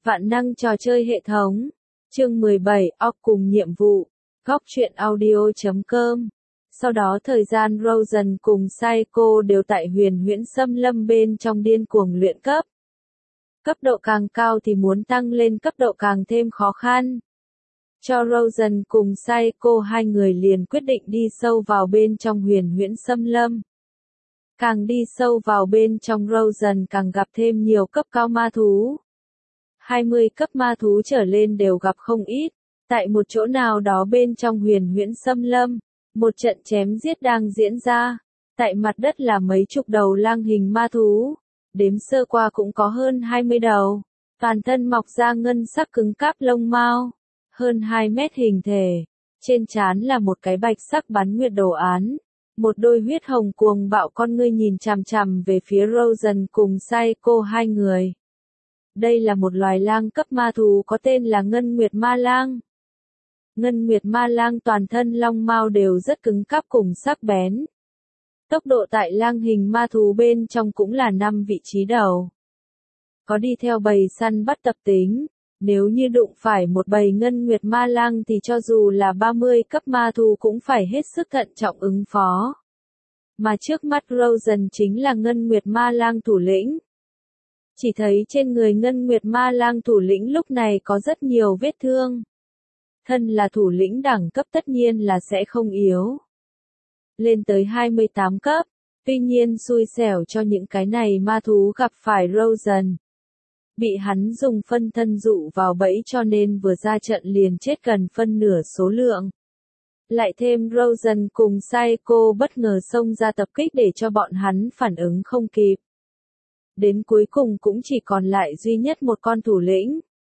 Vạn năng trò chơi hệ thống. Chương 17, Orc cùng nhiệm vụ. Góc truyện audio.com. Sau đó thời gian Rosen cùng Saiko đều tại huyền huyễn xâm lâm bên trong điên cuồng luyện cấp. Cấp độ càng cao thì muốn tăng lên cấp độ càng thêm khó khăn. Cho Rosen cùng Saiko hai người liền quyết định đi sâu vào bên trong huyền huyễn xâm lâm. Càng đi sâu vào bên trong Rosen càng gặp thêm nhiều cấp cao ma thú. 20 cấp ma thú trở lên đều gặp không ít. Tại một chỗ nào đó bên trong huyền huyễn xâm lâm, một trận chém giết đang diễn ra. Tại mặt đất là mấy chục đầu lang hình ma thú. Đếm sơ qua cũng có hơn 20 đầu. Toàn thân mọc ra ngân sắc cứng cáp lông mao. Hơn 2 mét hình thể. Trên trán là một cái bạch sắc bắn nguyệt đồ án. Một đôi huyết hồng cuồng bạo con ngươi nhìn chằm chằm về phía Rosen cùng Saiko hai người. Đây là một loài lang cấp ma thú có tên là Ngân Nguyệt Ma Lang. Ngân Nguyệt Ma Lang toàn thân long mao đều rất cứng cáp cùng sắc bén. Tốc độ tại lang hình ma thú bên trong cũng là 5 vị trí đầu. Có đi theo bầy săn bắt tập tính. Nếu như đụng phải một bầy Ngân Nguyệt Ma Lang thì cho dù là 30 cấp ma thú cũng phải hết sức thận trọng ứng phó. Mà trước mắt Rosen chính là Ngân Nguyệt Ma Lang thủ lĩnh. Chỉ thấy trên người Ngân Nguyệt Ma Lang thủ lĩnh lúc này có rất nhiều vết thương. Thân là thủ lĩnh đẳng cấp tất nhiên là sẽ không yếu. Lên tới 28 cấp, tuy nhiên xui xẻo cho những cái này ma thú gặp phải Rosen. Bị hắn dùng phân thân dụ vào bẫy cho nên vừa ra trận liền chết gần phân nửa số lượng. Lại thêm Rosen cùng Saiko bất ngờ xông ra tập kích để cho bọn hắn phản ứng không kịp. Đến cuối cùng cũng chỉ còn lại duy nhất một con thủ lĩnh.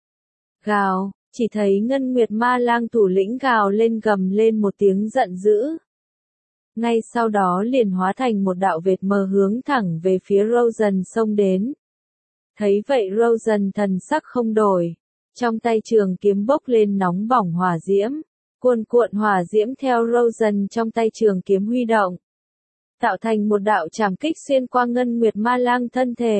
Gào, chỉ thấy Ngân Nguyệt Ma Lang thủ lĩnh gào lên gầm lên một tiếng giận dữ. Ngay sau đó liền hóa thành một đạo vệt mờ hướng thẳng về phía Rosen xông đến. Thấy vậy Rosen thần sắc không đổi. Trong tay trường kiếm bốc lên nóng bỏng hỏa diễm. Cuồn cuộn hỏa diễm theo Rosen trong tay trường kiếm huy động. Tạo thành một đạo trảm kích xuyên qua Ngân Nguyệt Ma Lang thân thể.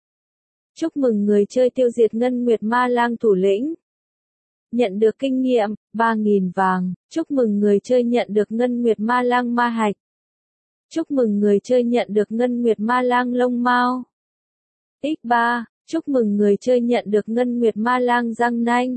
Chúc mừng người chơi tiêu diệt Ngân Nguyệt Ma Lang thủ lĩnh. Nhận được kinh nghiệm, 3.000 vàng. Chúc mừng người chơi nhận được Ngân Nguyệt Ma Lang ma hạch. Chúc mừng người chơi nhận được Ngân Nguyệt Ma Lang lông mao. X3, chúc mừng người chơi nhận được Ngân Nguyệt Ma Lang răng nanh.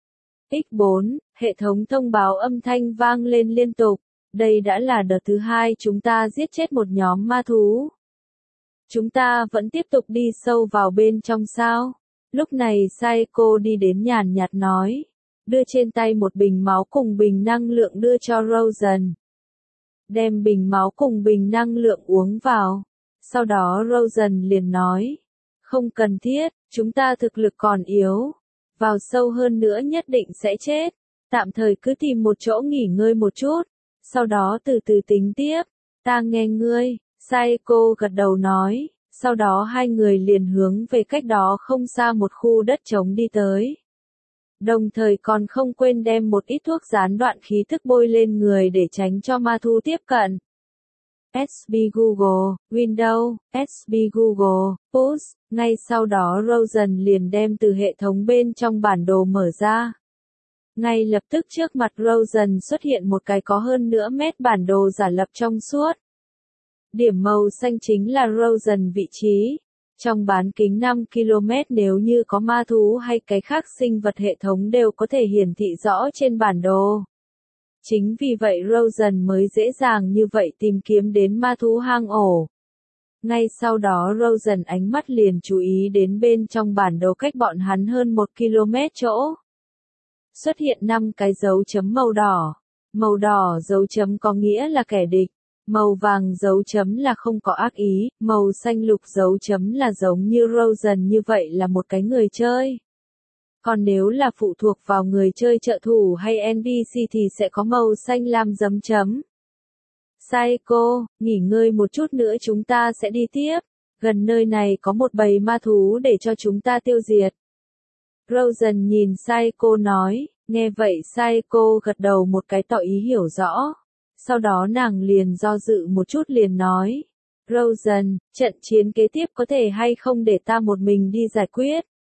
X4, hệ thống thông báo âm thanh vang lên liên tục. Đây đã là đợt thứ 2 chúng ta giết chết một nhóm ma thú. Chúng ta vẫn tiếp tục đi sâu vào bên trong sao? Lúc này Saiko đi đến nhàn nhạt nói. Đưa trên tay một bình máu cùng bình năng lượng đưa cho Rosen. Đem bình máu cùng bình năng lượng uống vào. Sau đó Rosen liền nói. Không cần thiết, chúng ta thực lực còn yếu. Vào sâu hơn nữa nhất định sẽ chết. Tạm thời cứ tìm một chỗ nghỉ ngơi một chút. Sau đó từ từ tính tiếp. Ta nghe ngươi, Saiko gật đầu nói. Sau đó hai người liền hướng về cách đó không xa một khu đất trống đi tới. Đồng thời còn không quên đem một ít thuốc gián đoạn khí thức bôi lên người để tránh cho ma thú tiếp cận. SB Google, Windows, SB Google, Push. Ngay sau đó Rosen liền đem từ hệ thống bên trong bản đồ mở ra. Ngay lập tức trước mặt Rosen xuất hiện một cái có hơn nửa mét bản đồ giả lập trong suốt. Điểm màu xanh chính là Rosen vị trí. Trong bán kính 5 km nếu như có ma thú hay cái khác sinh vật hệ thống đều có thể hiển thị rõ trên bản đồ. Chính vì vậy Rosen mới dễ dàng như vậy tìm kiếm đến ma thú hang ổ. Ngay sau đó Rosen ánh mắt liền chú ý đến bên trong bản đồ cách bọn hắn hơn 1 km chỗ. Xuất hiện 5 cái dấu chấm màu đỏ. Màu đỏ dấu chấm có nghĩa là kẻ địch. Màu vàng dấu chấm là không có ác ý. Màu xanh lục dấu chấm là giống như Rosen như vậy là một cái người chơi. Còn nếu là phụ thuộc vào người chơi trợ thủ hay NPC thì sẽ có màu xanh lam dấm chấm. Saiko, nghỉ ngơi một chút nữa chúng ta sẽ đi tiếp. Gần nơi này có một bầy ma thú để cho chúng ta tiêu diệt. Rosen nhìn Saiko nói, nghe vậy Saiko gật đầu một cái tỏ ý hiểu rõ. Sau đó nàng liền do dự một chút liền nói. Rosen, trận chiến kế tiếp có thể hay không để ta một mình đi giải quyết?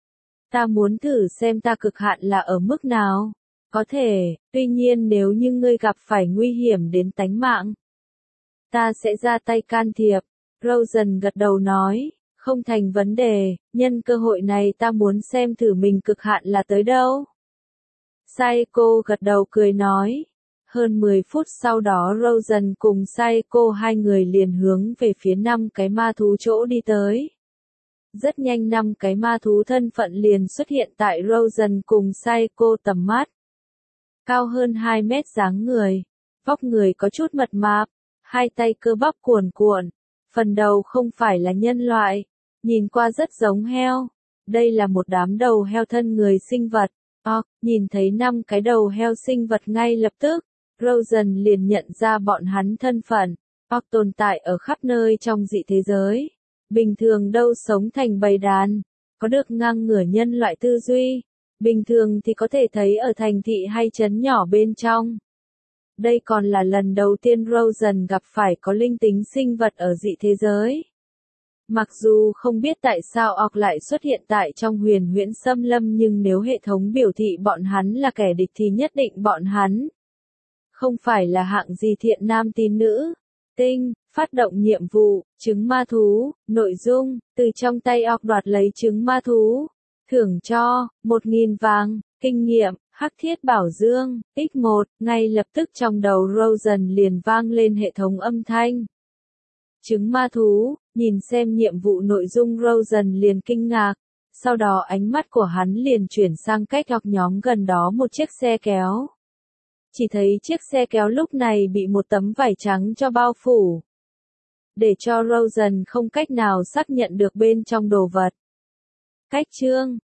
Ta muốn thử xem ta cực hạn là ở mức nào. Có thể, tuy nhiên nếu như ngươi gặp phải nguy hiểm đến tánh mạng, ta sẽ ra tay can thiệp. Rosen gật đầu nói, không thành vấn đề, nhân cơ hội này ta muốn xem thử mình cực hạn là tới đâu. Saeko gật đầu cười nói. Hơn 10 phút sau đó Rosen cùng Saeko hai người liền hướng về phía 5 cái ma thú chỗ đi tới. Rất nhanh 5 cái ma thú thân phận liền xuất hiện tại Rosen cùng Saeko tầm mắt. Cao hơn 2 mét dáng người, vóc người có chút mập mạp, hai tay cơ bắp cuồn cuộn, phần đầu không phải là nhân loại, nhìn qua rất giống heo. Đây là một đám đầu heo thân người sinh vật. Nhìn thấy 5 cái đầu heo sinh vật ngay lập tức, Rosen liền nhận ra bọn hắn thân phận. Tồn tại ở khắp nơi trong dị thế giới. Bình thường đâu sống thành bầy đàn, có được ngang ngửa nhân loại tư duy. Bình thường thì có thể thấy ở thành thị hay trấn nhỏ bên trong. Đây còn là lần đầu tiên Rosen gặp phải có linh tính sinh vật ở dị thế giới. Mặc dù không biết tại sao Orc lại xuất hiện tại trong huyền huyễn xâm lâm, nhưng nếu hệ thống biểu thị bọn hắn là kẻ địch thì nhất định bọn hắn không phải là hạng gì thiện nam tín nữ. Phát động nhiệm vụ, trứng ma thú, nội dung, từ trong tay Orc đoạt lấy trứng ma thú. Thưởng cho, 1.000 vàng, kinh nghiệm, hắc thiết bảo dương, x1, ngay lập tức trong đầu Rosen liền vang lên hệ thống âm thanh. Trứng ma thú, nhìn xem nhiệm vụ nội dung Rosen liền kinh ngạc, sau đó ánh mắt của hắn liền chuyển sang cách Orc nhóm gần đó một chiếc xe kéo. Chỉ thấy chiếc xe kéo lúc này bị một tấm vải trắng cho bao phủ, để cho Rosen không cách nào xác nhận được bên trong đồ vật. Cách chương